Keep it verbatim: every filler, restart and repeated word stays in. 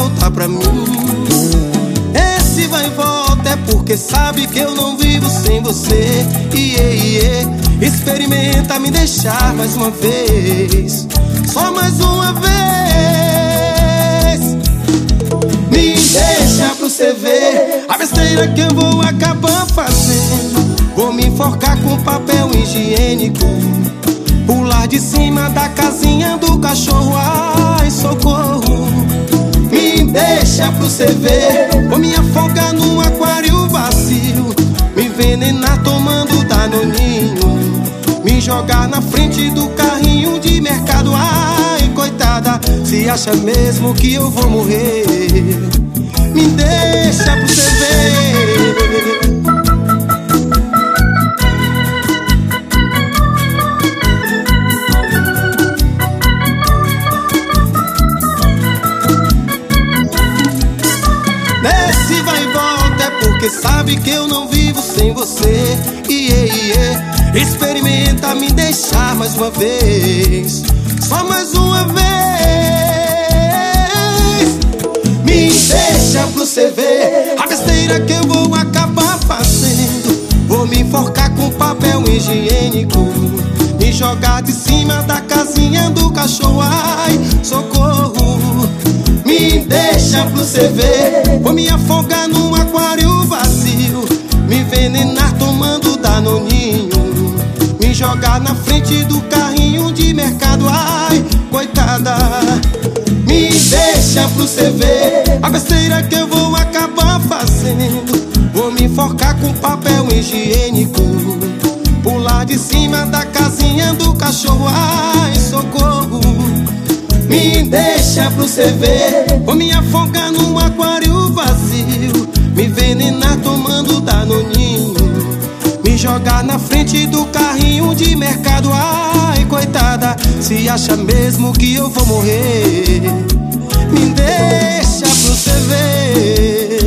voltar pra mim. Esse vai e volta é porque sabe que eu não vivo sem você. Iê, iê. Experimenta me deixar mais uma vez, só mais uma vez. Me deixa pra você ver a besteira que eu vou acabar fazendo. Vou me enforcar com papel higiênico, pular de cima da casinha do cachorro. Ai, socorro. Me deixa pra você ver, vou me afogar num aquário vazio, me envenenar tomando danoninho, me jogar na frente do carrinho de mercado. Ai, coitada, se acha mesmo que eu vou morrer? Me deixa pra você ver. Nesse vai e volta é porque sabe que eu não vivo sem você. Iê, iê. Experimenta me deixar mais uma vez, só mais uma vez. Me deixa pra você ver a besteira que eu vou acabar fazendo. Vou me enforcar com papel higiênico, me jogar de cima da casinha do cachorro. Ai, socorro. Me deixa pra você ver, vou me afogar num aquário vazio, me envenenar tomando danoninho, me jogar na frente do carrinho de mercado. Ai, coitada. Me deixa pra você ver a besteira que eu vou acabar fazendo. Vou me enforcar com papel higiênico, pular de cima da casinha do cachorro. Ai, socorro. Me deixa pra você ver, vou me afogar num aquário vazio, me envenenar tomando danoninho, me jogar na frente do carrinho de mercado. Ai, coitada, se acha mesmo que eu vou morrer? Me deixa pra você ver.